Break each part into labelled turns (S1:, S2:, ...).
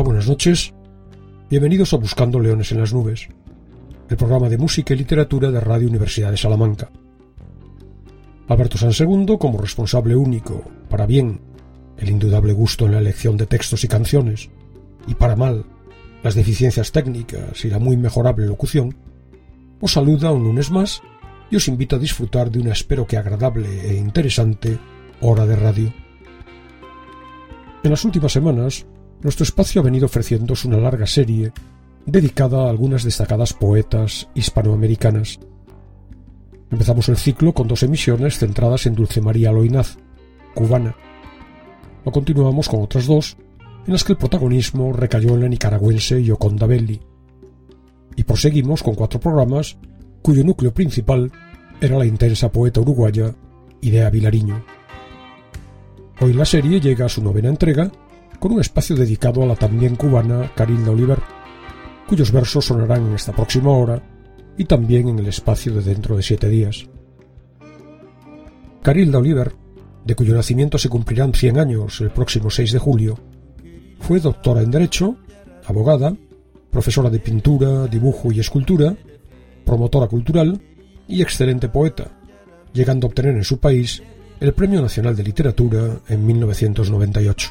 S1: buenas noches. Bienvenidos a Buscando Leones en las Nubes, el programa de música y literatura de Radio Universidad de Salamanca. Alberto Sansegundo, como responsable único, para bien, el indudable gusto en la elección de textos y canciones, y para mal, las deficiencias técnicas y la muy mejorable locución, os saluda un lunes más y os invito a disfrutar de una espero que agradable e interesante hora de radio. En las últimas semanas, nuestro espacio ha venido ofreciéndoos una larga serie dedicada a algunas destacadas poetas hispanoamericanas. Empezamos el ciclo con 2 emisiones centradas en Dulce María Loynaz, cubana. Lo continuamos con otras 2, en las que el protagonismo recayó en la nicaragüense Gioconda Belli. Y proseguimos con 4 programas cuyo núcleo principal era la intensa poeta uruguaya Idea Vilariño. Hoy la serie llega a su 9ª entrega con un espacio dedicado a la también cubana Carilda Oliver, cuyos versos sonarán en esta próxima hora y también en el espacio de dentro de 7 días. Carilda Oliver, de cuyo nacimiento se cumplirán 100 años el próximo 6 de julio, fue doctora en Derecho, abogada, profesora de pintura, dibujo y escultura, promotora cultural y excelente poeta, llegando a obtener en su país el Premio Nacional de Literatura en 1998.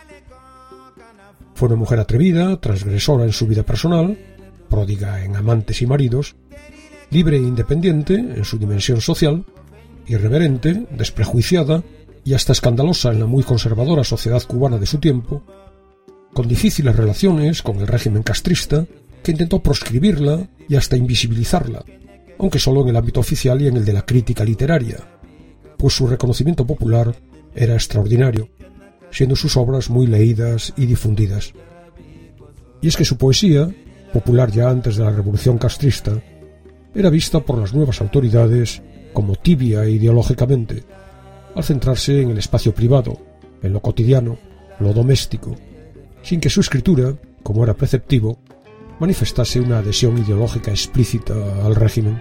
S1: Fue una mujer atrevida, transgresora en su vida personal, pródiga en amantes y maridos, libre e independiente en su dimensión social, irreverente, desprejuiciada y hasta escandalosa en la muy conservadora sociedad cubana de su tiempo, con difíciles relaciones con el régimen castrista que intentó proscribirla y hasta invisibilizarla, aunque solo en el ámbito oficial y en el de la crítica literaria, pues su reconocimiento popular era extraordinario, siendo sus obras muy leídas y difundidas. Y es que su poesía, popular ya antes de la revolución castrista, era vista por las nuevas autoridades como tibia ideológicamente, al centrarse en el espacio privado, en lo cotidiano, lo doméstico, sin que su escritura, como era preceptivo, manifestase una adhesión ideológica explícita al régimen.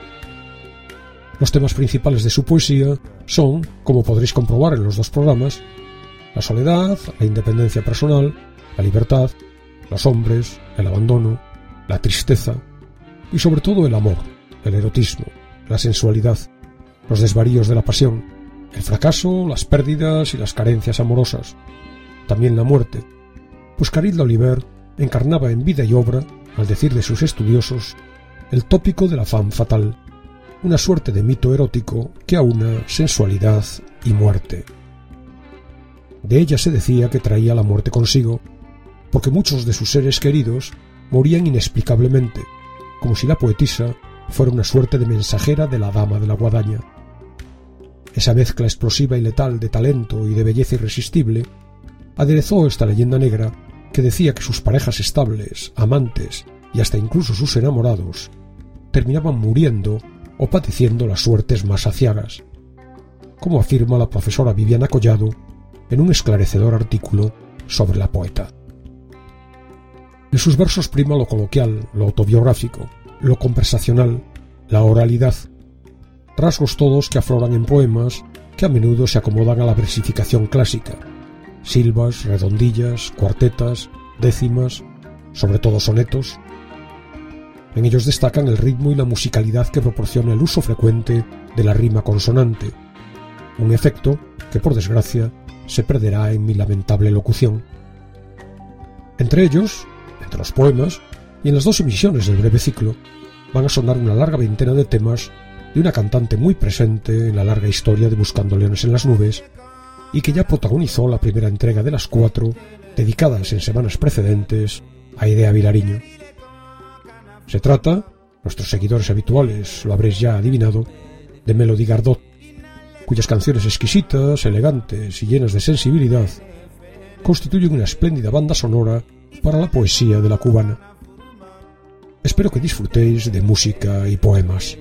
S1: Los temas principales de su poesía son, como podréis comprobar en los 2 programas, la soledad, la independencia personal, la libertad, los hombres, el abandono, la tristeza y sobre todo el amor, el erotismo, la sensualidad, los desvaríos de la pasión, el fracaso, las pérdidas y las carencias amorosas, también la muerte, pues Carilda Oliver encarnaba en vida y obra, al decir de sus estudiosos, el tópico de la femme fatale, una suerte de mito erótico que aúna sensualidad y muerte. De ella se decía que traía la muerte consigo, porque muchos de sus seres queridos morían inexplicablemente, como si la poetisa fuera una suerte de mensajera de la dama de la guadaña. Esa mezcla explosiva y letal de talento y de belleza irresistible aderezó esta leyenda negra que decía que sus parejas estables, amantes y hasta incluso sus enamorados terminaban muriendo o padeciendo las suertes más aciagas, como afirma la profesora Viviana Collado en un esclarecedor artículo sobre la poeta. En sus versos prima lo coloquial, lo autobiográfico, lo conversacional, la oralidad, rasgos todos que afloran en poemas que a menudo se acomodan a la versificación clásica, silvas, redondillas, cuartetas, décimas, sobre todo sonetos. En ellos destacan el ritmo y la musicalidad que proporciona el uso frecuente de la rima consonante, un efecto que, por desgracia, se perderá en mi lamentable locución. Entre ellos, entre los poemas, y en las 2 emisiones del breve ciclo, van a sonar una larga veintena de temas de una cantante muy presente en la larga historia de Buscando Leones en las Nubes y que ya protagonizó la primera entrega de las 4 dedicadas en semanas precedentes a Idea Vilariño. Se trata, nuestros seguidores habituales lo habréis ya adivinado, de Melody Gardot, cuyas canciones exquisitas, elegantes y llenas de sensibilidad constituyen una espléndida banda sonora para la poesía de la cubana. Espero que disfrutéis de música y poemas.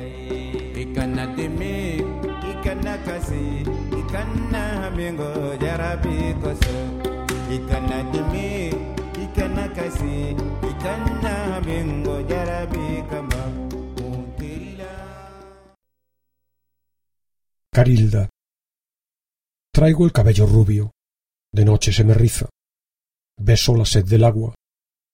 S1: Carilda. Traigo el cabello rubio, de noche se me riza. Beso la sed del agua,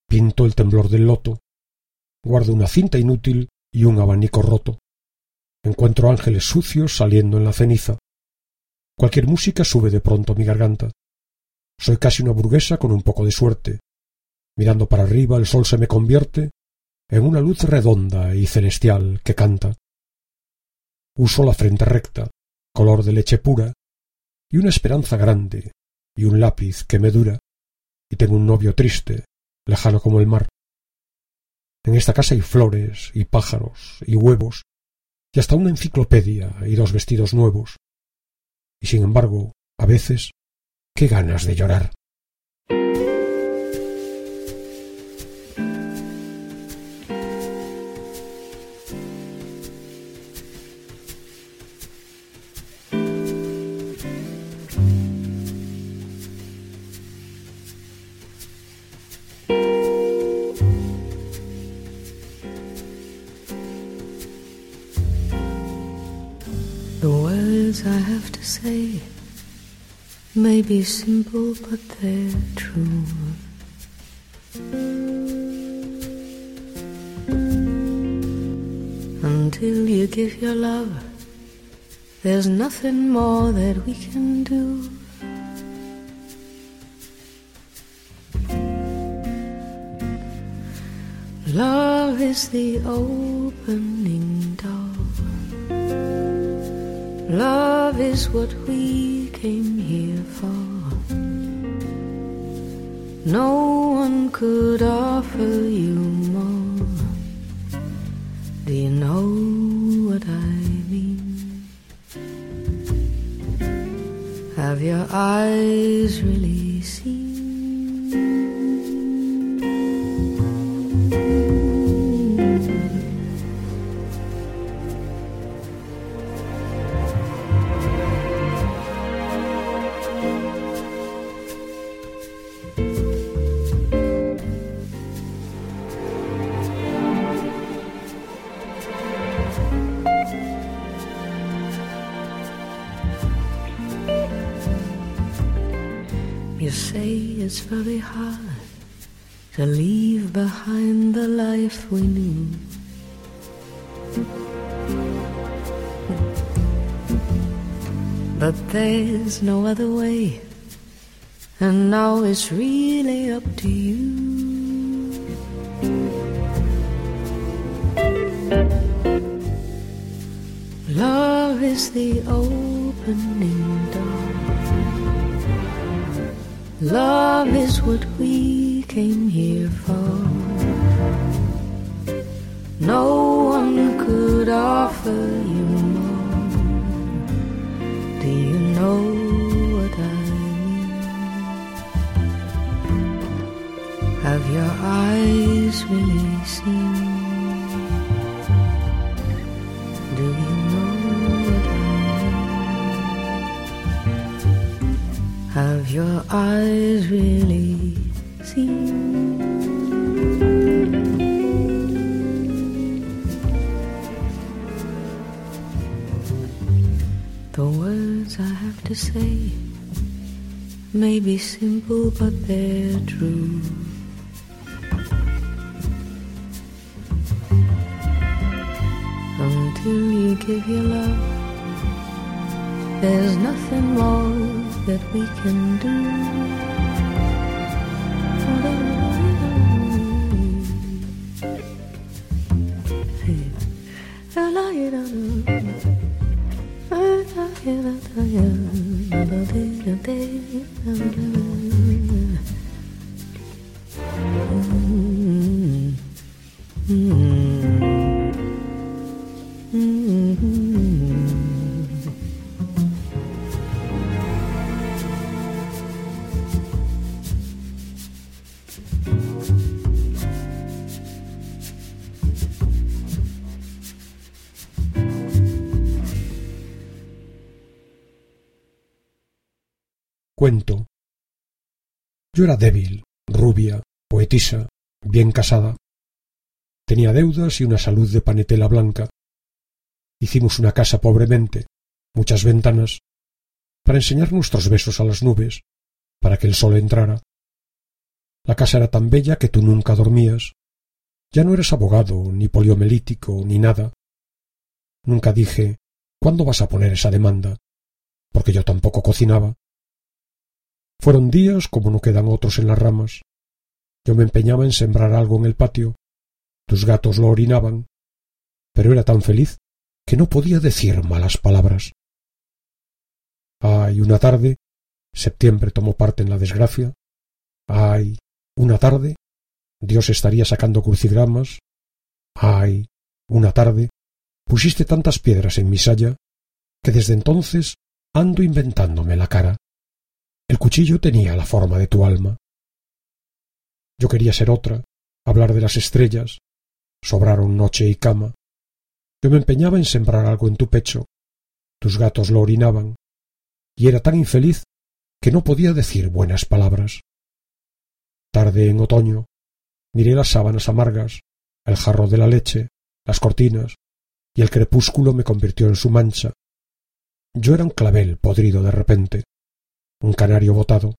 S1: Pinto el temblor del loto. Guardo una cinta inútil y un abanico roto. Encuentro ángeles sucios saliendo en la ceniza. Cualquier música sube de pronto a mi garganta. Soy casi una burguesa con un poco de suerte. Mirando para arriba, el sol se me convierte en una luz redonda y celestial que canta. Uso la frente recta, color de leche pura, y una esperanza grande, y un lápiz que me dura, y tengo un novio triste, lejano como el mar. En esta casa hay flores, y pájaros, y huevos, y hasta una enciclopedia y 2 vestidos nuevos. Y sin embargo, a veces, qué ganas de llorar.
S2: The words I have to say may be simple, but they're true. Until you give your love, there's nothing more that we can do. Love is the opening door. Love is what we came here for. No one could offer you more. Do you know what I mean? Have your eyes really seen? You say it's very hard to leave behind the life we knew. But there's no other way, and now it's really up to you. Love is the opening door. Love is what we came here for. No one could offer you more. Do you know what I mean? Have your eyes really seen? Do you know what I mean? Have your eyes really seen? The words I have to say may be simple, but they're true. Until you give your love, there's nothing more that we can do.
S1: Cuento. Yo era débil, rubia, poetisa, bien casada. Tenía deudas y una salud de panetela blanca. Hicimos una casa pobremente, muchas ventanas, para enseñar nuestros besos a las nubes, para que el sol entrara. La casa era tan bella que tú nunca dormías. Ya no eres abogado, ni poliomelítico, ni nada. Nunca dije, ¿cuándo vas a poner esa demanda? Porque yo tampoco cocinaba. Fueron días como no quedan otros en las ramas. Yo me empeñaba en sembrar algo en el patio. Tus gatos lo orinaban. Pero era tan feliz que no podía decir malas palabras. Ay, una tarde, septiembre tomó parte en la desgracia. Ay, una tarde, Dios estaría sacando crucigramas. Ay, una tarde, pusiste tantas piedras en mi saya que desde entonces ando inventándome la cara. El cuchillo tenía la forma de tu alma. Yo quería ser otra, hablar de las estrellas. Sobraron noche y cama. Yo me empeñaba en sembrar algo en tu pecho. Tus gatos lo orinaban. Y era tan infeliz que no podía decir buenas palabras. Tarde en otoño, miré las sábanas amargas, el jarro de la leche, las cortinas, y el crepúsculo me convirtió en su mancha. Yo era un clavel podrido de repente, un canario botado.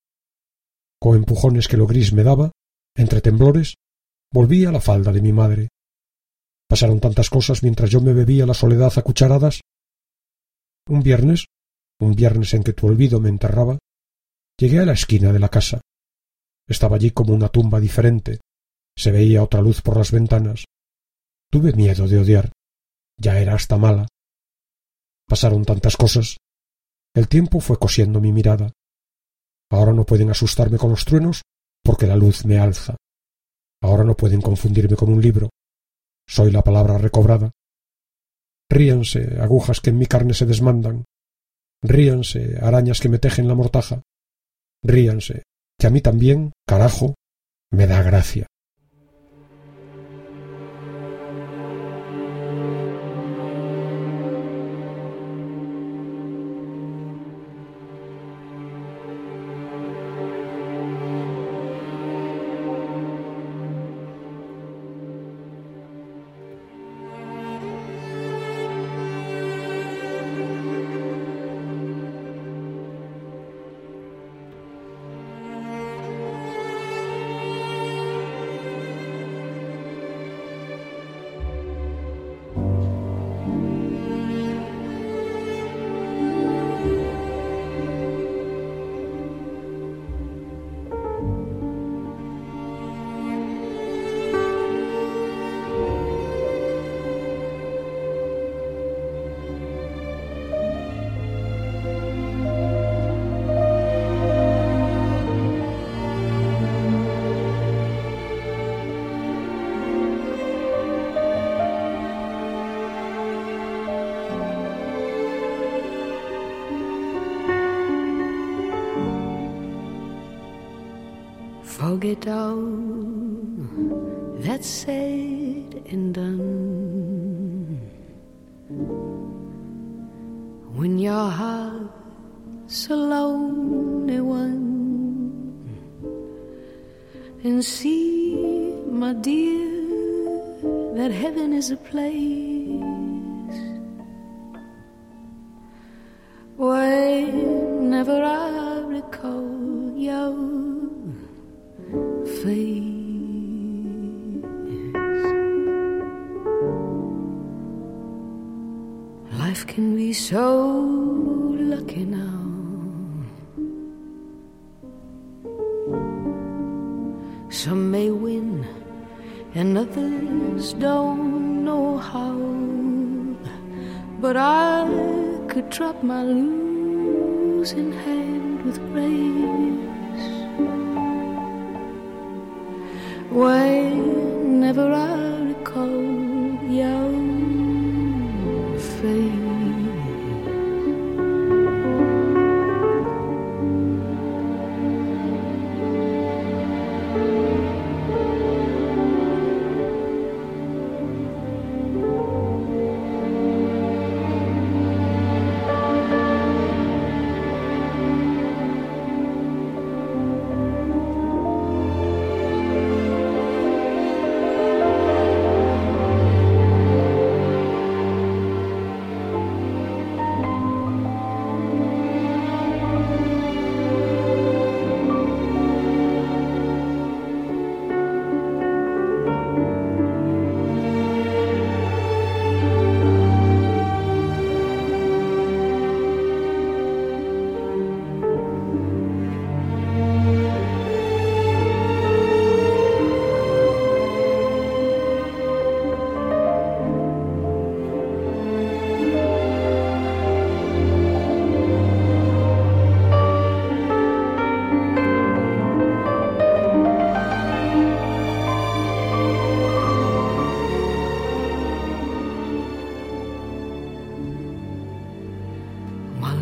S1: Con empujones que lo gris me daba, entre temblores, volví a la falda de mi madre. Pasaron tantas cosas mientras yo me bebía la soledad a cucharadas. Un viernes en que tu olvido me enterraba, llegué a la esquina de la casa. Estaba allí como una tumba diferente. Se veía otra luz por las ventanas. Tuve miedo de odiar. Ya era hasta mala. Pasaron tantas cosas. El tiempo fue cosiendo mi mirada. Ahora no pueden asustarme con los truenos porque la luz me alza. Ahora no pueden confundirme con un libro. Soy la palabra recobrada. Ríanse, agujas que en mi carne se desmandan. Ríanse, arañas que me tejen la mortaja. Ríanse, que a mí también, carajo, me da gracia.
S2: Forget all that's said and done. When your heart's a lonely one, and see, my dear, that heaven is a place whenever I recall your face. Life can be so lucky now. Some may win and others don't know how, but I could drop my losing hand with grace whenever I recall your face.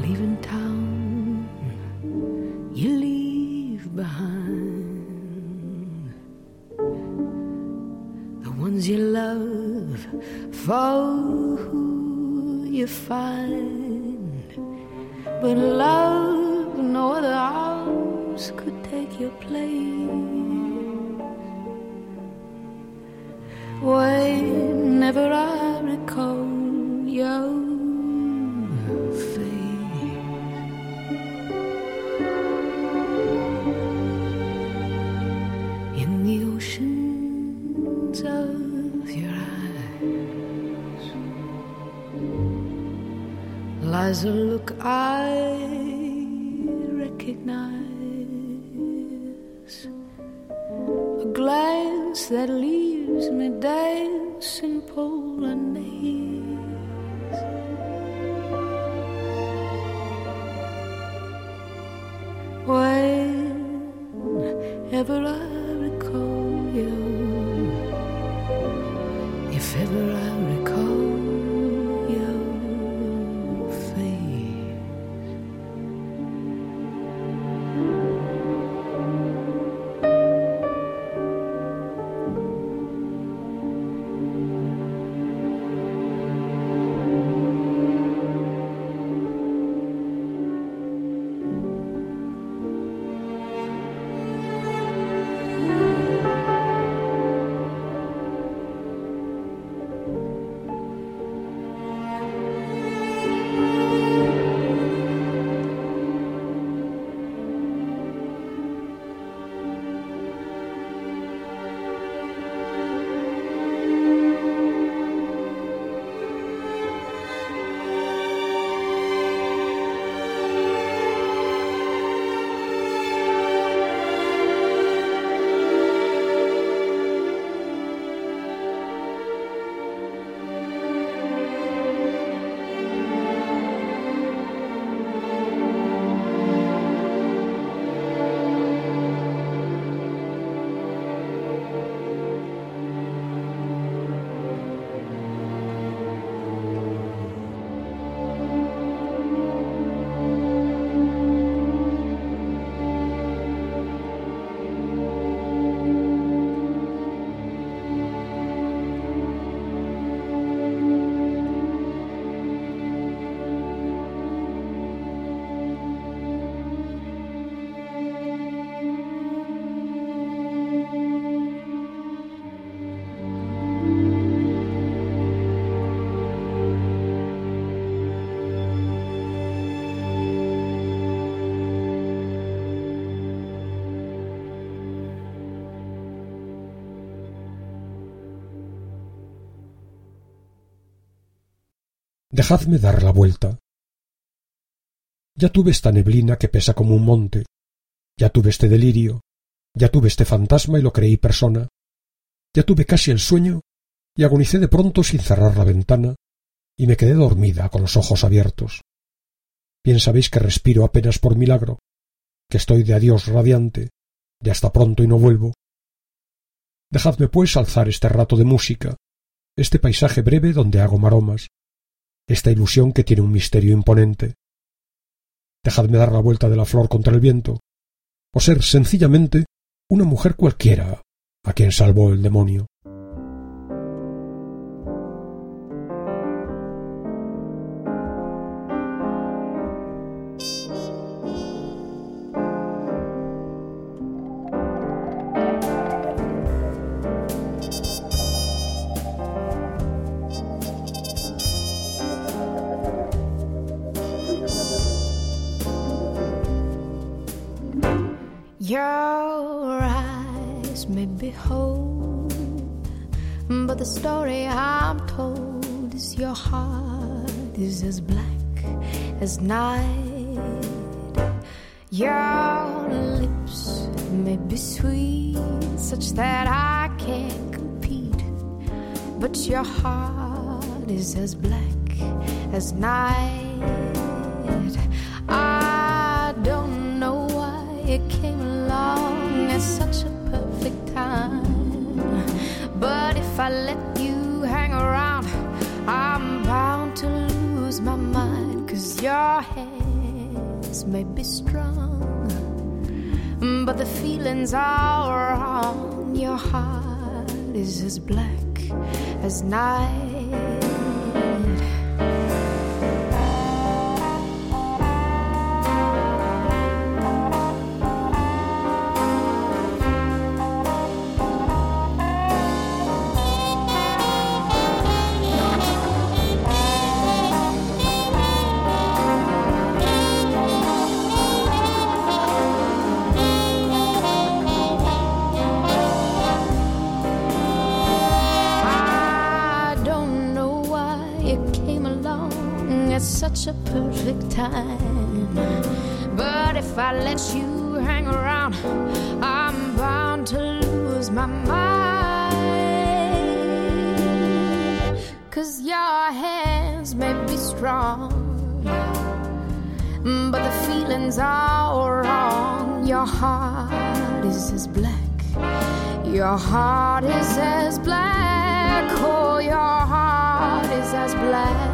S2: leaving town, you leave behind the ones you love, for who you find. But love, no other arms could take your place. Whenever I recall your face, in the oceans of your eyes lies a look I recognize, a glance that leaves me dancing Polonaise. Whenever I recall you, if ever I recall your face.
S1: Dejadme dar la vuelta. Ya tuve esta neblina que pesa como un monte, ya tuve este delirio, ya tuve este fantasma y lo creí persona, ya tuve casi el sueño y agonicé de pronto sin cerrar la ventana y me quedé dormida con los ojos abiertos. Bien sabéis que respiro apenas por milagro, que estoy de adiós radiante, de hasta pronto y no vuelvo. Dejadme pues alzar este rato de música, este paisaje breve donde hago maromas, esta ilusión que tiene un misterio imponente. Dejadme dar la vuelta de la flor contra el viento, o ser sencillamente una mujer cualquiera a quien salvó el demonio.
S2: Your eyes may be whole, but the story I'm told is your heart is as black as night. Your lips may be sweet, such that I can't compete, but your heart is as black as night. I don't know why it came along at such a perfect time, but if I let you hang around, I'm bound to lose lose my mind, 'cause your hands may be strong, but the feelings are wrong. Your heart is as black as night. Such a perfect time, but if I let you hang around, I'm bound to lose my mind. 'Cause your hands may be strong, but the feelings are wrong. Your heart is as black, your heart is as black, oh, your heart is as black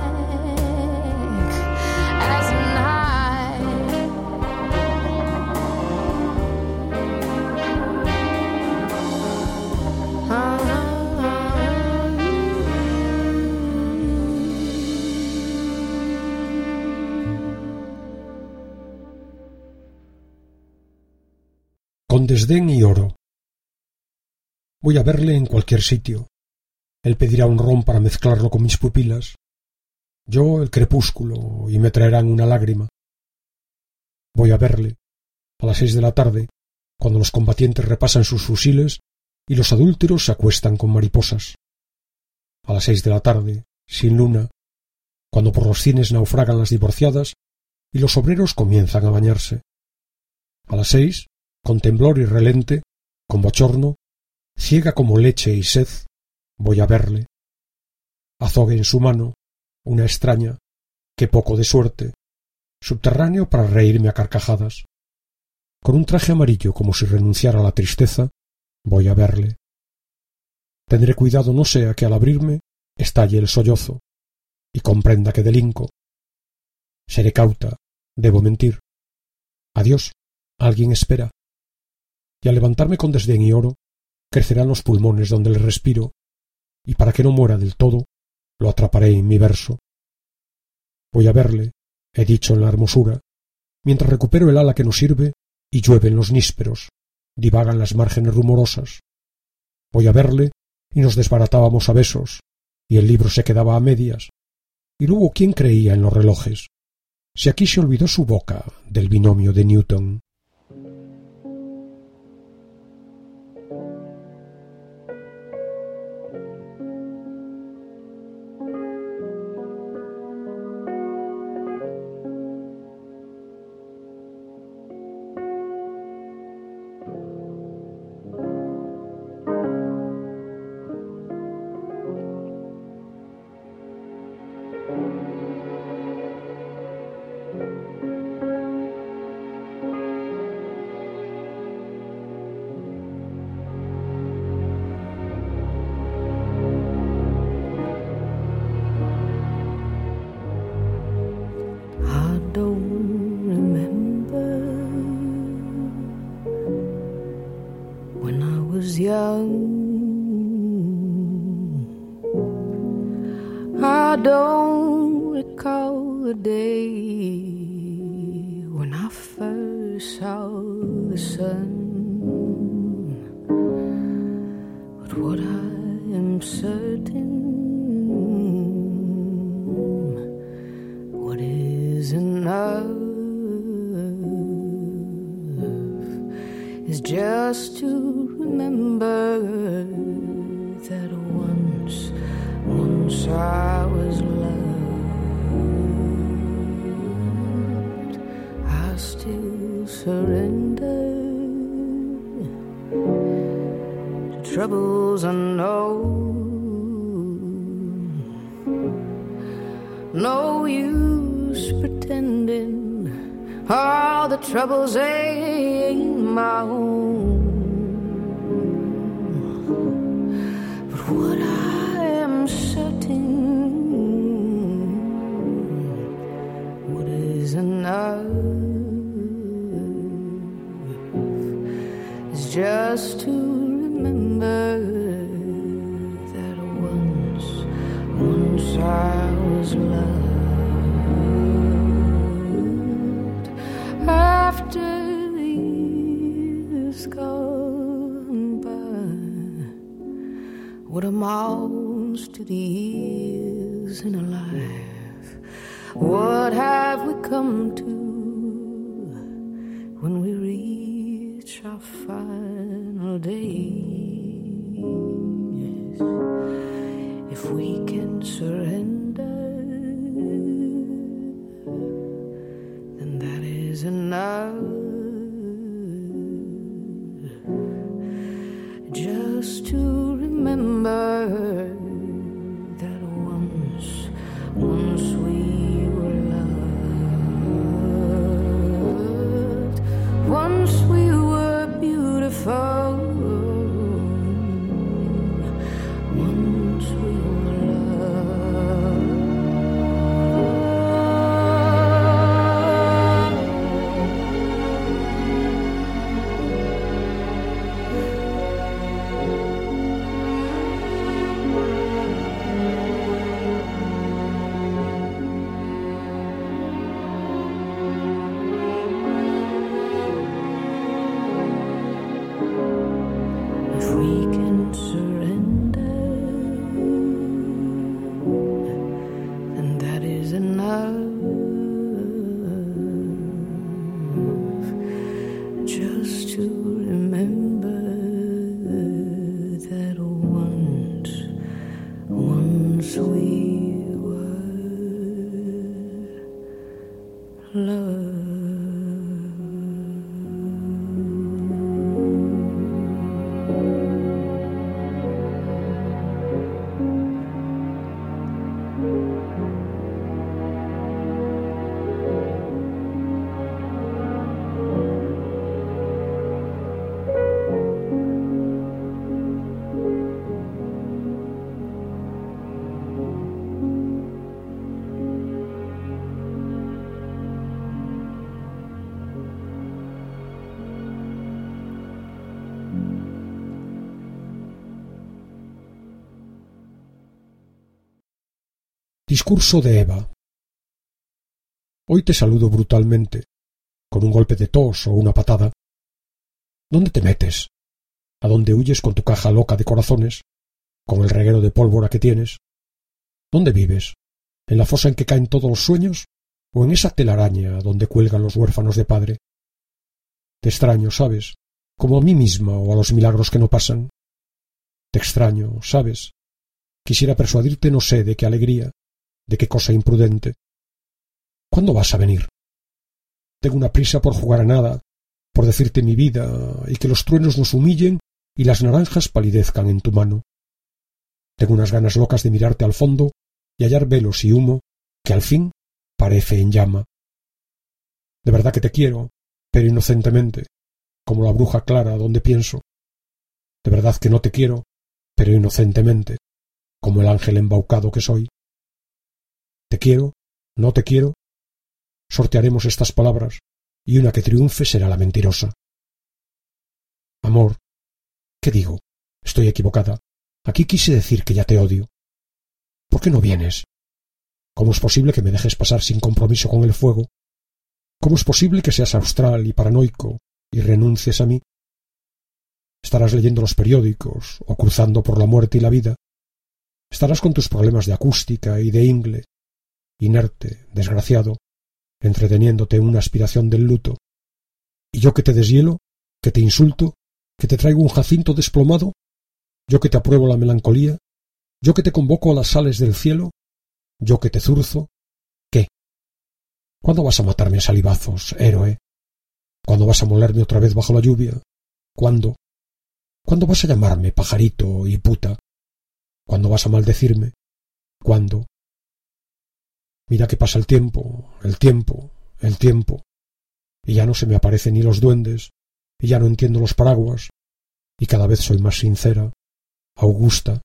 S2: as night.
S1: Con desdén y oro. Voy a verle en cualquier sitio. Él pedirá un ron para mezclarlo con mis pupilas. Yo el crepúsculo, y me traerán una lágrima. Voy a verle a las 6 de la tarde, cuando los combatientes repasan sus fusiles y los adúlteros se acuestan con mariposas. A las 6 de la tarde, sin luna, cuando por los cines naufragan las divorciadas y los obreros comienzan a bañarse. A las 6, con temblor y relente, con bochorno, ciega como leche y sed, voy a verle. Azogue en su mano, una extraña, qué poco de suerte, subterráneo para reírme a carcajadas. Con un traje amarillo como si renunciara a la tristeza, voy a verle. Tendré cuidado no sea que al abrirme estalle el sollozo y comprenda que delinco. Seré cauta, debo mentir. Adiós, alguien espera. Y al levantarme con desdén y oro, crecerán los pulmones donde le respiro, y para que no muera del todo, lo atraparé en mi verso. Voy a verle, he dicho en la hermosura, mientras recupero el ala que nos sirve y llueven los nísperos, divagan las márgenes rumorosas. Voy a verle y nos desbaratábamos a besos, y el libro se quedaba a medias, y luego ¿quién creía en los relojes? Si aquí se olvidó su boca del binomio de Newton.
S2: I don't recall the day when I first saw the sun, but what I am certain, what is enough is just to remember that once I was loved. I still surrender to troubles unknown. No use pretending all the troubles ain't my own. But what I am certain enough is just to remember that once I was loved. After the years gone by, what amounts to the years in a life? What have we come to when we reach our final days? If we can surrender, then that is enough. Just to remember that once we were loved, once we were beautiful, once we were loved. If we can surrender, then that is enough. Just to remember that once we were loved.
S1: Discurso de Eva. Hoy te saludo brutalmente, con un golpe de tos o una patada. ¿Dónde te metes? ¿A dónde huyes con tu caja loca de corazones? ¿Con el reguero de pólvora que tienes? ¿Dónde vives? ¿En la fosa en que caen todos los sueños? ¿O en esa telaraña donde cuelgan los huérfanos de padre? Te extraño, ¿sabes? Como a mí misma o a los milagros que no pasan. Te extraño, ¿sabes? Quisiera persuadirte no sé de qué alegría, de qué cosa imprudente. ¿Cuándo vas a venir? Tengo una prisa por jugar a nada, por decirte mi vida, y que los truenos nos humillen y las naranjas palidezcan en tu mano. Tengo unas ganas locas de mirarte al fondo y hallar velos y humo que al fin parece en llama. De verdad que te quiero, pero inocentemente, como la bruja clara donde pienso. De verdad que no te quiero, pero inocentemente, como el ángel embaucado que soy. Te quiero, no te quiero. Sortearemos estas palabras, y una que triunfe será la mentirosa. Amor, ¿qué digo? Estoy equivocada. Aquí quise decir que ya te odio. ¿Por qué no vienes? ¿Cómo es posible que me dejes pasar sin compromiso con el fuego? ¿Cómo es posible que seas austral y paranoico y renuncies a mí? Estarás leyendo los periódicos o cruzando por la muerte y la vida. Estarás con tus problemas de acústica y de ingle, inerte, desgraciado, entreteniéndote en una aspiración del luto. Y yo que te deshielo, que te insulto, que te traigo un jacinto desplomado, yo que te apruebo la melancolía, yo que te convoco a las sales del cielo, yo que te zurzo, ¿qué? ¿Cuándo vas a matarme a salivazos, héroe? ¿Cuándo vas a molerme otra vez bajo la lluvia? ¿Cuándo? ¿Cuándo vas a llamarme pajarito y puta? ¿Cuándo vas a maldecirme? ¿Cuándo? Mira que pasa el tiempo, y ya no se me aparecen ni los duendes, y ya no entiendo los paraguas, y cada vez soy más sincera, Augusta.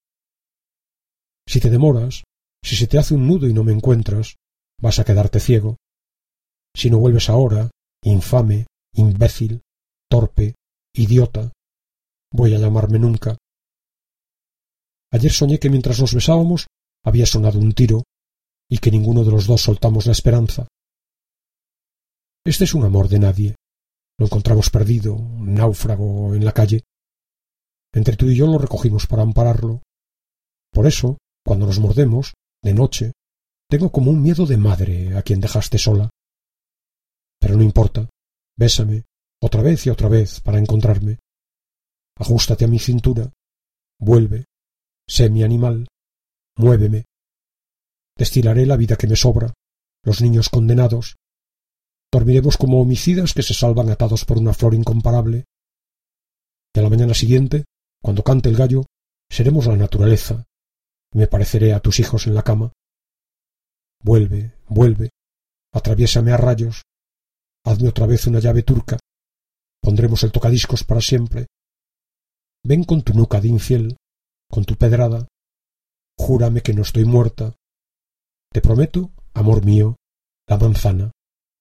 S1: Si te demoras, si se te hace un nudo y no me encuentras, vas a quedarte ciego. Si no vuelves ahora, infame, imbécil, torpe, idiota, voy a llamarme nunca. Ayer soñé que mientras nos besábamos había sonado un tiro y que ninguno de los dos soltamos la esperanza. Este es un amor de nadie. Lo encontramos perdido, náufrago, en la calle. Entre tú y yo lo recogimos para ampararlo. Por eso, cuando nos mordemos, de noche, tengo como un miedo de madre a quien dejaste sola. Pero no importa, bésame, otra vez y otra vez, para encontrarme. Ajústate a mi cintura, vuelve, sé mi animal, muéveme. Destilaré la vida que me sobra, los niños condenados. Dormiremos como homicidas que se salvan atados por una flor incomparable. Y a la mañana siguiente, cuando cante el gallo, seremos la naturaleza, y me pareceré a tus hijos en la cama. Vuelve, vuelve, atraviésame a rayos, hazme otra vez una llave turca, pondremos el tocadiscos para siempre. Ven con tu nuca de infiel, con tu pedrada, júrame que no estoy muerta. Te prometo, amor mío, la manzana.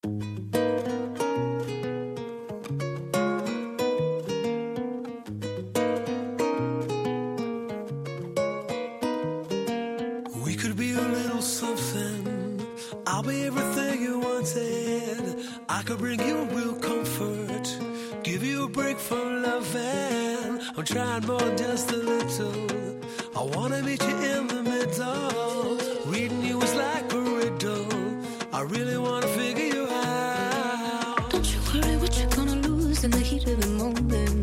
S3: We could be a little something. I'll be everything you wanted. I could bring you real comfort, give you a break from loving. I'm trying more than just a little. I wanna meet you in the middle. Reading you is like a riddle. I really wanna figure you out.
S2: Don't you worry what you're gonna lose in the heat of the moment.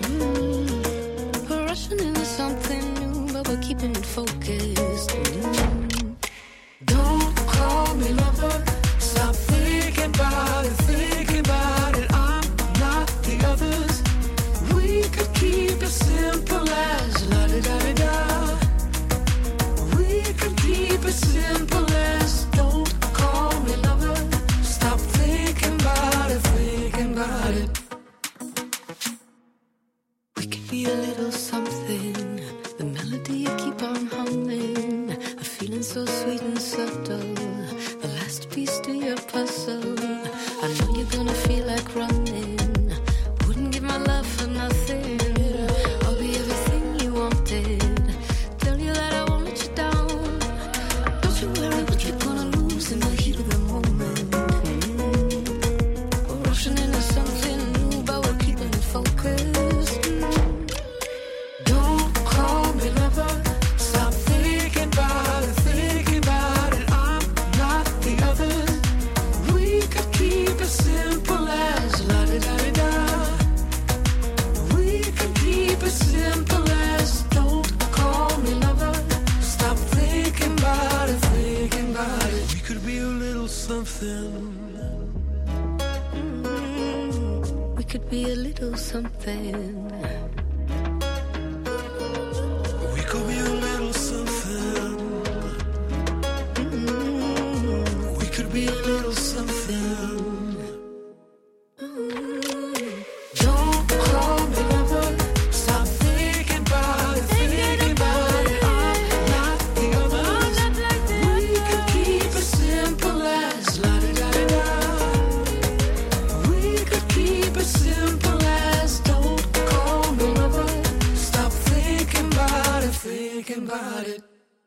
S2: We're rushing into something new, but we're keeping it focused.
S3: Don't call me lover. Stop thinking about it, thinking about it. I'm not the others. We could keep it simple as la-di-da-di-da. We could keep it simple as don't call me lover. Stop thinking about it, thinking about it.
S2: We could be a little something. The melody you keep on humming. A feeling so sweet and subtle. The last piece to your puzzle. I know you're gonna feel like running. Wouldn't give my love for nothing. I'll be everything you wanted. Tell you that I won't let you down. Don't you worry what you're gonna lose in the heat of the moment. We're rushing into something new, but we're keeping it focused.
S3: Don't call me lover. Stop thinking about it, thinking about it. I'm not the others. We could keep it simple as la-di-da-di-da. We could keep it simple as don't call me lover. Stop thinking about it, thinking about it. We could be a little something.
S2: We could be a little something.
S3: We could be a little something. We could be a little something. Don't call me lover. Stop thinking about it, thinking about it. I'm not the others. We could keep it simple as la-di-da-di-da. We could keep it simple as don't call me lover. Stop thinking about it, thinking about it.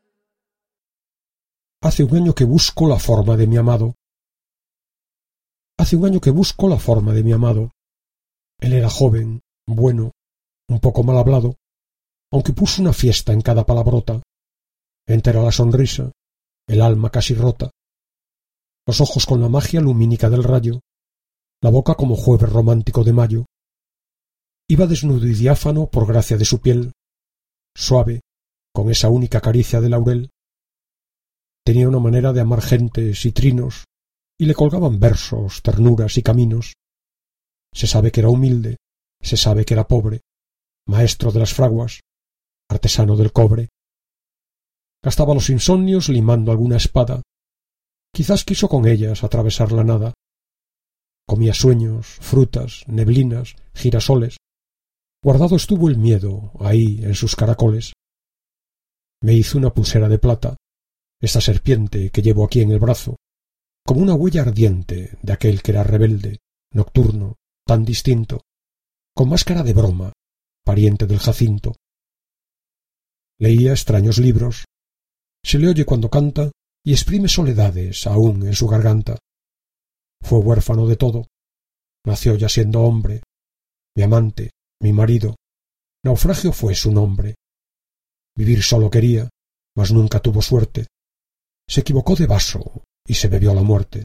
S1: Hace un año que busco la forma de mi amado. Hace un año que busco la forma de mi amado. Él era joven, bueno, un poco mal hablado, aunque puso una fiesta en cada palabrota. Entera la sonrisa, el alma casi rota, los ojos con la magia lumínica del rayo, la boca como jueves romántico de mayo. Iba desnudo y diáfano por gracia de su piel, suave, con esa única caricia de laurel. Tenía una manera de amar gentes y trinos, y le colgaban versos, ternuras y caminos. Se sabe que era humilde, se sabe que era pobre, maestro de las fraguas, artesano del cobre. Gastaba los insomnios limando alguna espada. Quizás quiso con ellas atravesar la nada. Comía sueños, frutas, neblinas, girasoles. Guardado estuvo el miedo, ahí, en sus caracoles. Me hizo una pulsera de plata, esta serpiente que llevo aquí en el brazo. como una huella ardiente de aquel que era rebelde, nocturno, tan distinto, con máscara de broma, pariente del Jacinto. Leía extraños libros, se le oye cuando canta y exprime soledades aún en su garganta. Fue huérfano de todo, nació ya siendo hombre, mi amante, mi marido, naufragio fue su nombre. Vivir solo quería, mas nunca tuvo suerte, se equivocó de vaso y se bebió la muerte.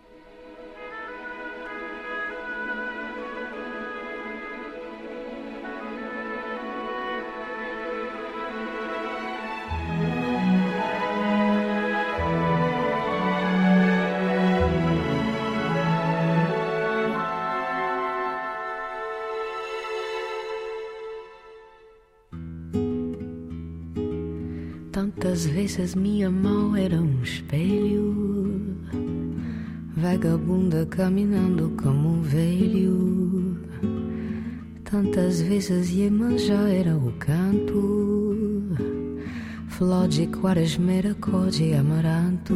S2: Tantas vezes minha mão era um espelho, vagabunda caminhando como um velho. Tantas vezes Iemanjá era o canto, flor de quaresmeira, cor de amaranto.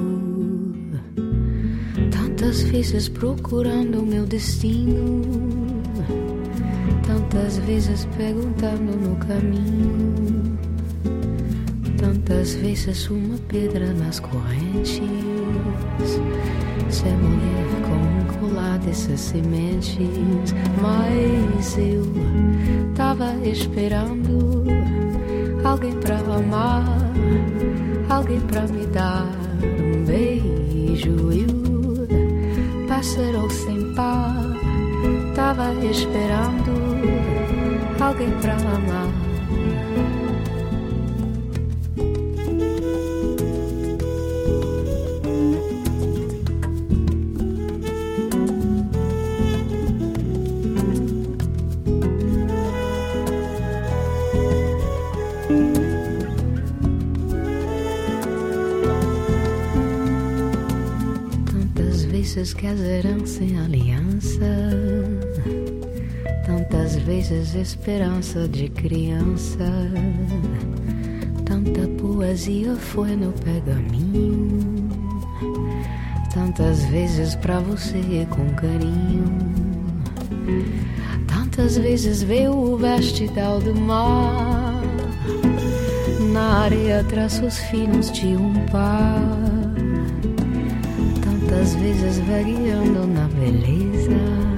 S2: Tantas vezes procurando o meu destino, tantas vezes perguntando no caminho. Tantas vezes uma pedra nas correntes, ser mulher com um colar dessas sementes. Mas eu tava esperando alguém pra amar, alguém pra me dar um beijo. E o pássaro sem par tava esperando alguém pra amar. Casarão sem aliança, tantas vezes esperança de criança, tanta poesia foi no pergaminho, tantas vezes pra você com carinho, tantas vezes veio o vestidal do mar, na areia traços finos de um par. Tantas vezes vagueando na beleza,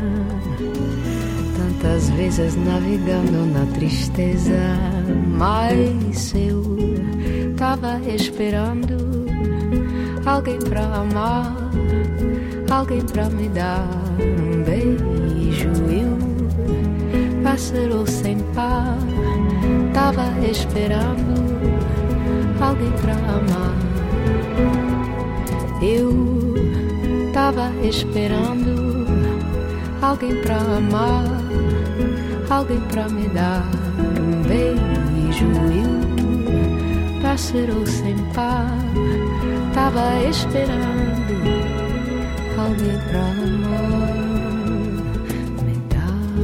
S2: tantas vezes navegando na tristeza. Mas eu tava esperando alguém pra amar, alguém pra me dar um beijo. E o pássaro sem par tava esperando alguém pra amar. Eu tava esperando alguém pra amar, alguém pra me dar um beijo. E o pássaro sem par tava esperando alguém pra amar. Me dar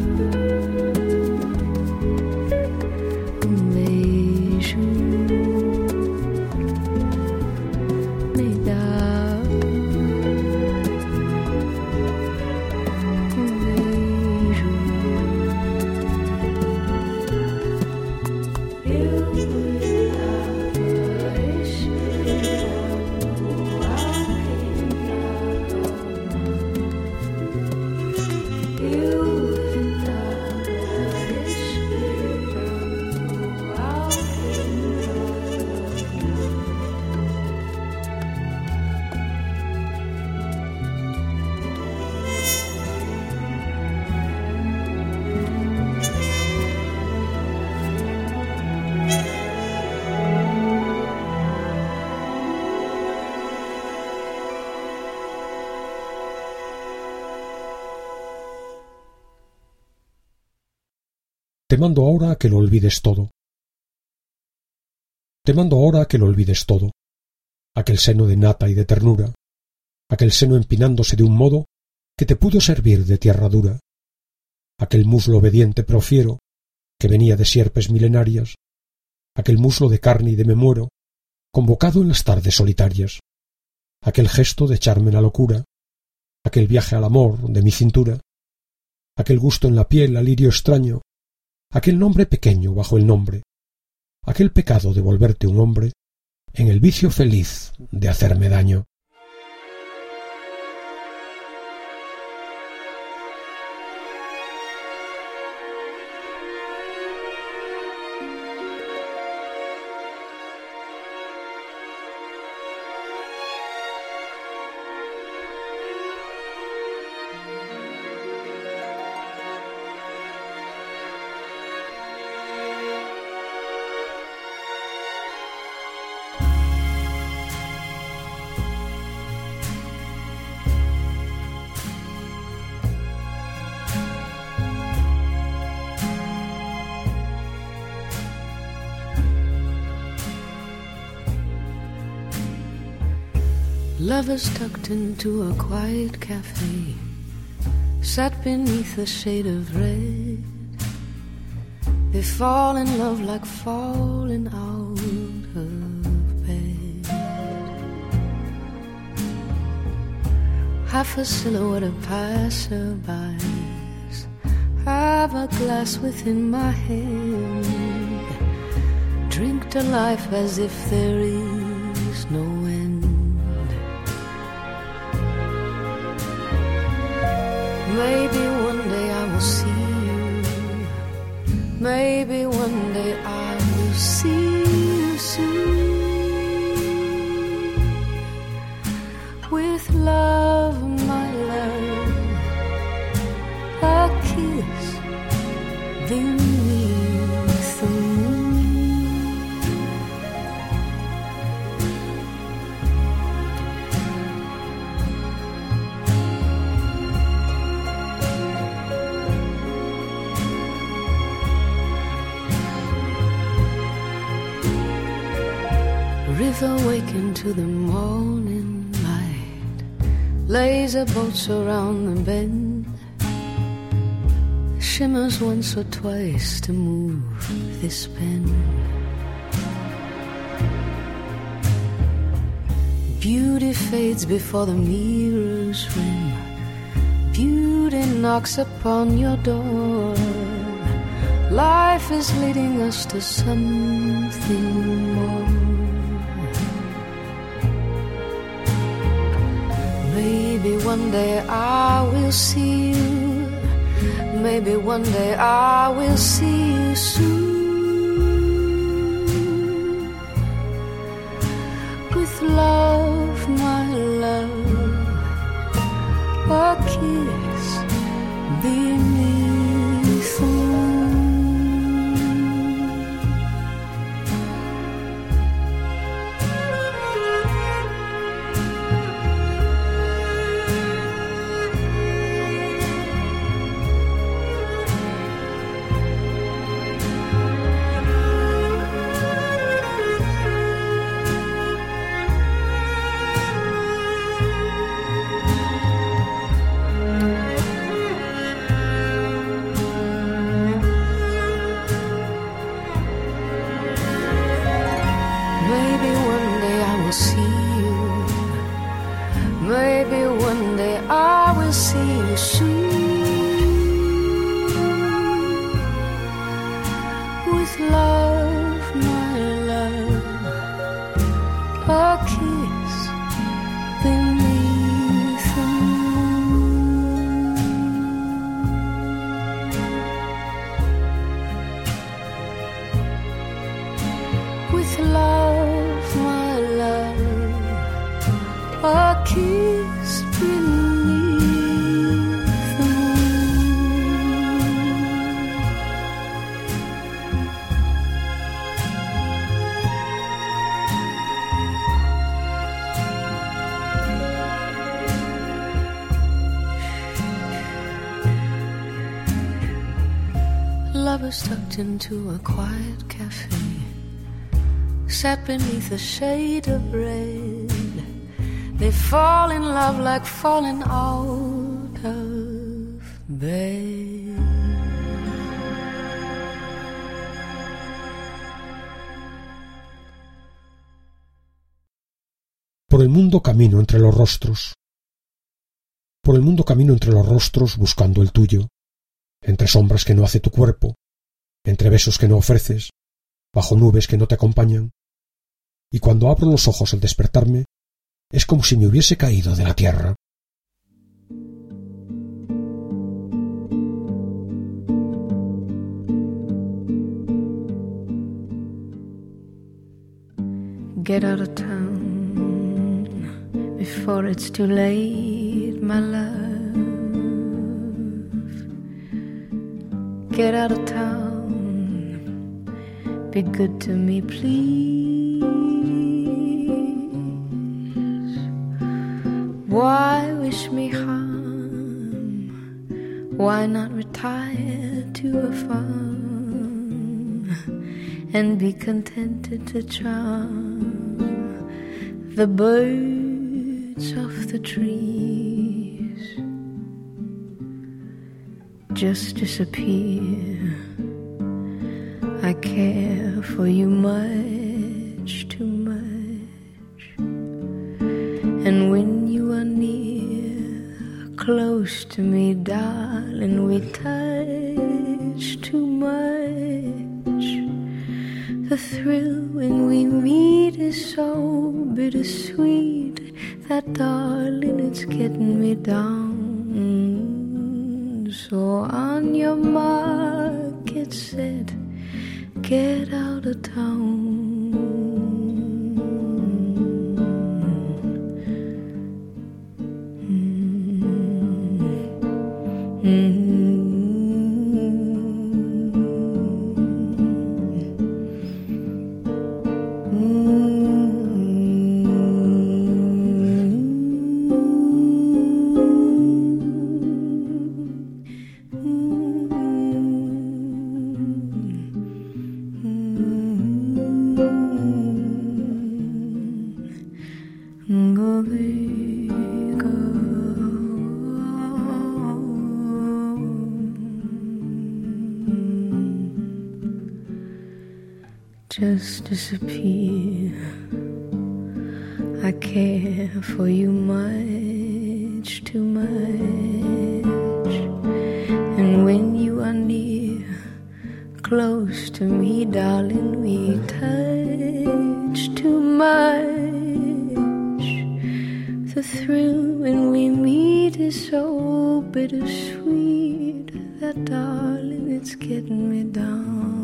S2: um beijo, me dar
S1: Te mando ahora que lo olvides todo. Te mando ahora que lo olvides todo. Aquel seno de nata y de ternura, aquel seno empinándose de un modo que te pudo servir de tierra dura, aquel muslo obediente pero fiero que venía de sierpes milenarias, aquel muslo de carne y de me muero, convocado en las tardes solitarias. aquel gesto de echarme la locura, aquel viaje al amor de mi cintura, aquel gusto en la piel al lirio extraño, aquel nombre pequeño bajo el nombre, aquel pecado de volverte un hombre, en el vicio feliz de hacerme daño.
S2: Lovers tucked into a quiet cafe sat beneath a shade of red. They fall in love like falling out of bed. Half a silhouette of passerbys, have a glass within my hand. Drink to life as if there is no end. Maybe one day I will see you. Maybe one day I will see you soon. With love, my love, a kiss beneath the moon. River waking to the morning light, laser boats around the bend, shimmers once or twice to move this pen. Beauty fades before the mirror's rim, beauty knocks upon your door. Life is leading us to something more. Maybe one day I will see you. Maybe one day I will see you soon. With love, my love, a kiss beneath the moon. Lovers tucked into a quiet cafe sat beneath a shade of red. They fall in love like falling out of bed.
S1: Por el mundo camino entre los rostros. Por el mundo camino entre los rostros buscando el tuyo, entre sombras que no hace tu cuerpo, entre besos que no ofreces, bajo nubes que no te acompañan. Y cuando abro los ojos al despertarme, es como si me hubiese caído de la tierra.
S2: Get out of town before it's too late, my love. Get out of town, be good to me, please. Why wish me harm? Why not retire to a farm and be contented to charm the birds of the trees? Just disappear. I care for you much too much. And when you are near, close to me, darling, we touch too much. The thrill when we meet is so bittersweet that, darling, it's getting me down. So on your mark, get set, get out of town. Just disappear. I care for you much too much. And when you are near, close to me, darling, we touch too much. The thrill when we meet is so bittersweet that, darling, it's getting me down.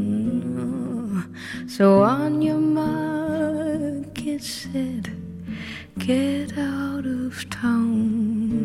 S2: So on your mark, get set, get out of town.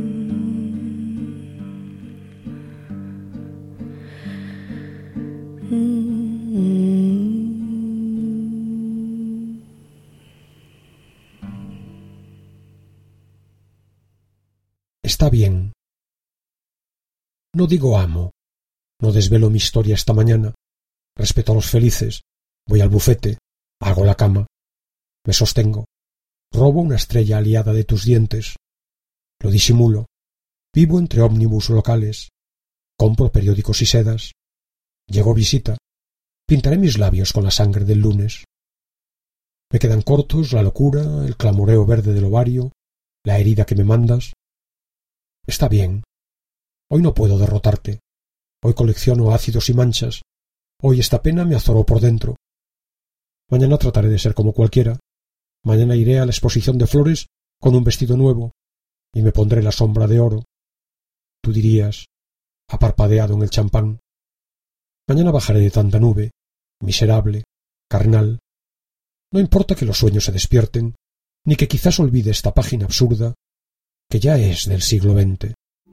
S1: Está bien. No digo amo, no desvelo mi historia esta mañana, respeto a los felices, voy al bufete, hago la cama, me sostengo, robo una estrella aliada de tus dientes, lo disimulo, vivo entre ómnibus locales, compro periódicos y sedas, llego visita, pintaré mis labios con la sangre del lunes. Me quedan cortos la locura, el clamoreo verde del ovario, la herida que me mandas. Está bien. Hoy no puedo derrotarte. Hoy colecciono ácidos y manchas. Hoy esta pena me azoró por dentro. Mañana trataré de ser como cualquiera. Mañana iré a la exposición de flores con un vestido nuevo y me pondré la sombra de oro. Tú dirías, ha parpadeado en el champán. Mañana bajaré de tanta nube, miserable, carnal. No importa que los sueños se despierten, ni que quizás olvide esta página absurda que ya es del siglo XX.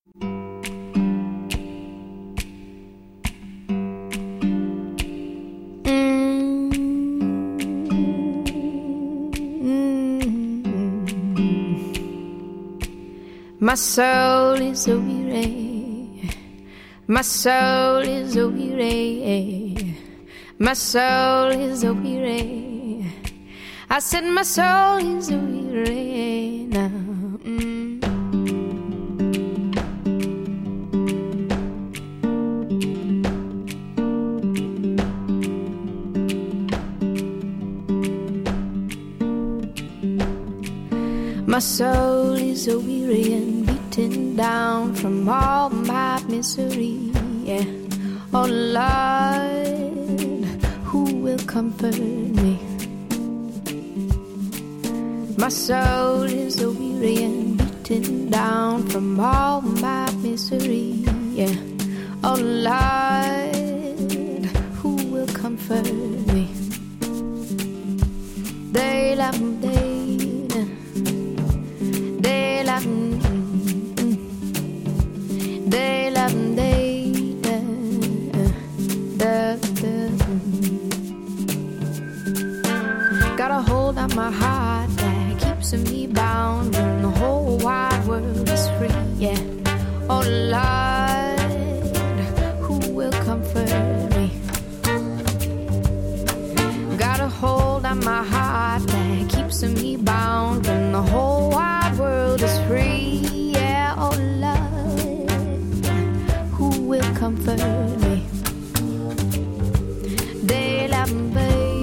S2: My soul is a weary, my soul is a weary, my soul is a weary. I said my soul is a weary now. My soul is a weary and beaten down from all my misery. Yeah. Oh Lord, who will comfort me? My soul is a weary and beaten down from all my misery. Yeah. Oh Lord, who will comfort me? They love me. Got a hold on my heart that keeps me bound when the whole wide world is free. Yeah. Oh Lord, who will comfort me? Got a hold on my heart that keeps me bound when the whole wide world is free. Yeah. Oh Lord, who will comfort me? They love me.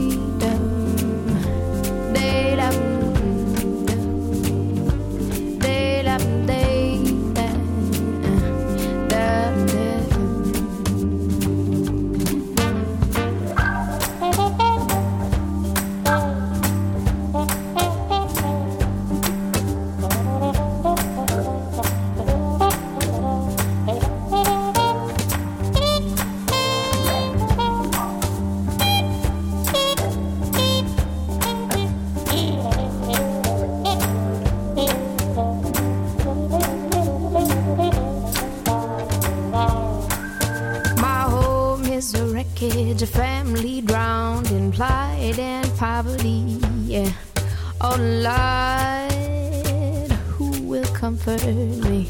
S2: A family drowned in plight and poverty. Yeah. Oh Lord, who will comfort me?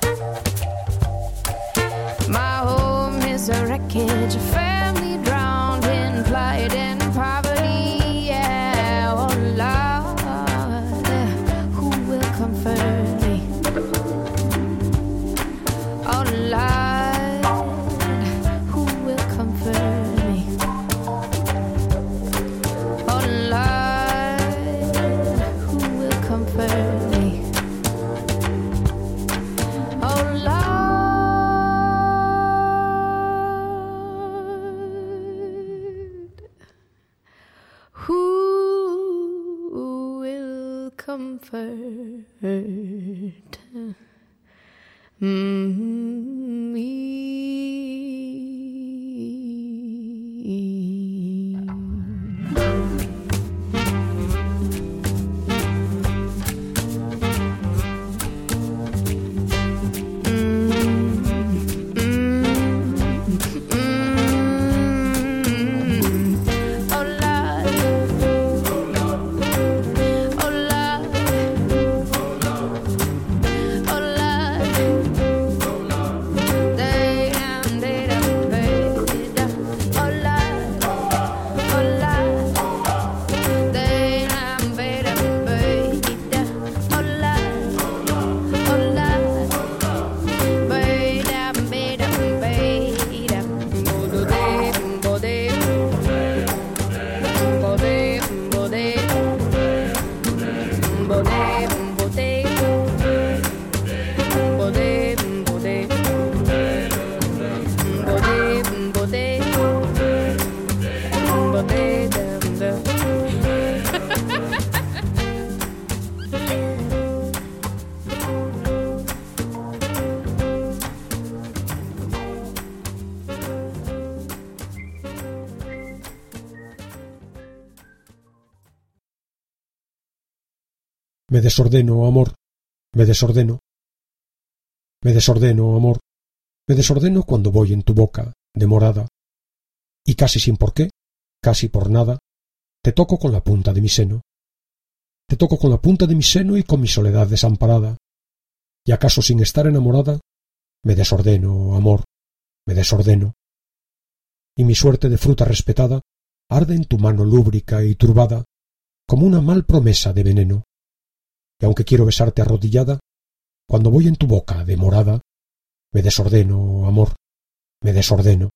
S2: My home is a wreckage, a family drowned in plight and poverty. Yeah. Oh Lord, who will comfort me? Oh Lord. Comfort me.
S1: Me desordeno, amor, me desordeno. Me desordeno, amor, me desordeno cuando voy en tu boca, demorada. Y casi sin por qué, casi por nada, te toco con la punta de mi seno. Te toco con la punta de mi seno y con mi soledad desamparada. Y acaso sin estar enamorada, me desordeno, amor, me desordeno. Y mi suerte de fruta respetada arde en tu mano lúbrica y turbada, como una mal promesa de veneno. Y aunque quiero besarte arrodillada, cuando voy en tu boca demorada, me desordeno, amor, me desordeno.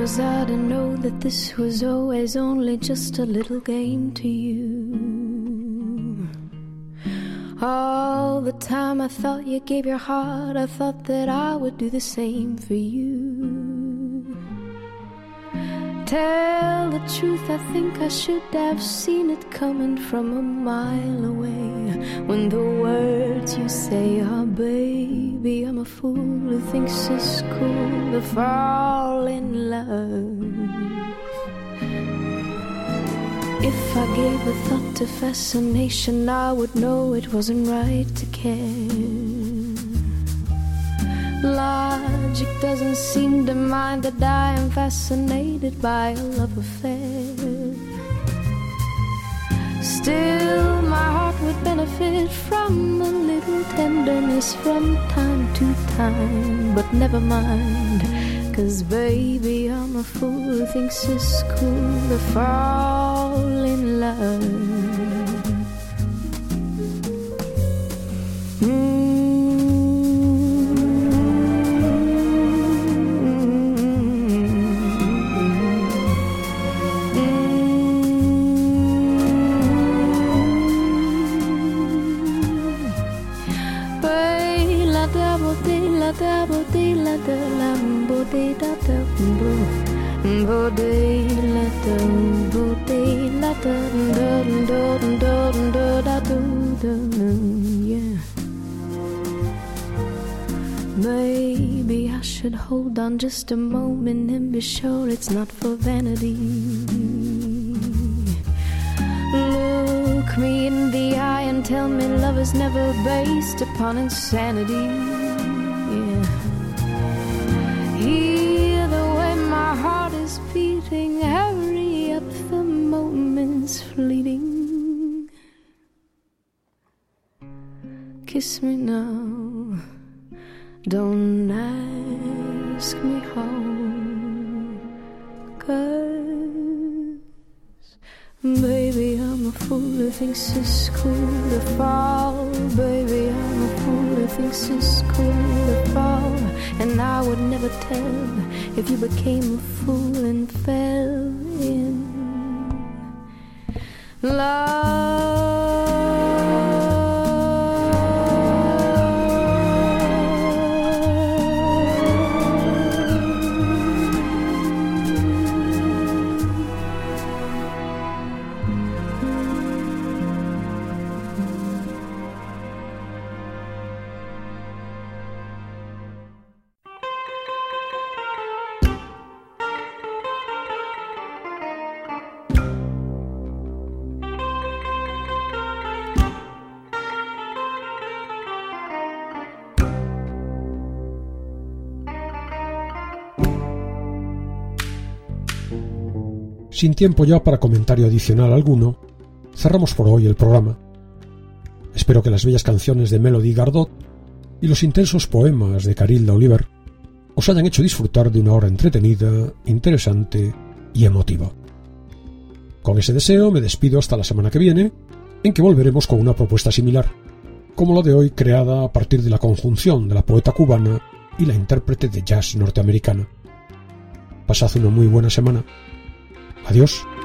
S2: was I to know that this was always only just a little game to you? All the time I thought you gave your heart, I thought that I would do the same for you. Tell the truth, I think I should have seen it coming from a mile away. When the words you say are, baby, I'm a fool who thinks it's cool to fall in love. If I gave a thought to fascination, I would know it wasn't right to care. Logic doesn't seem to mind that I am fascinated by a love affair. Still, my heart would benefit from a little tenderness from time to time. But never mind, 'cause baby, I'm a fool who thinks it's cool to fall in love. Yeah. Maybe I should hold on just a moment and be sure it's not for vanity. Look me in the eye and tell me love is never based upon insanity. Yeah. Hear the way my heart is beating, hurry up, the moment's fleeting. Kiss me now, don't ask me how, 'cause baby, I'm a fool who thinks it's cool to fall. Baby, I'm a fool who thinks it's cool to fall. And I would never tell if you became a fool and fell in love.
S1: Sin tiempo ya para comentario adicional alguno, cerramos por hoy el programa. Espero que las bellas canciones de Melody Gardot y los intensos poemas de Carilda Oliver os hayan hecho disfrutar de una hora entretenida, interesante y emotiva. Con ese deseo me despido hasta la semana que viene, en que volveremos con una propuesta similar, como la de hoy, creada a partir de la conjunción de la poeta cubana y la intérprete de jazz norteamericana. Pasad una muy buena semana. Adiós.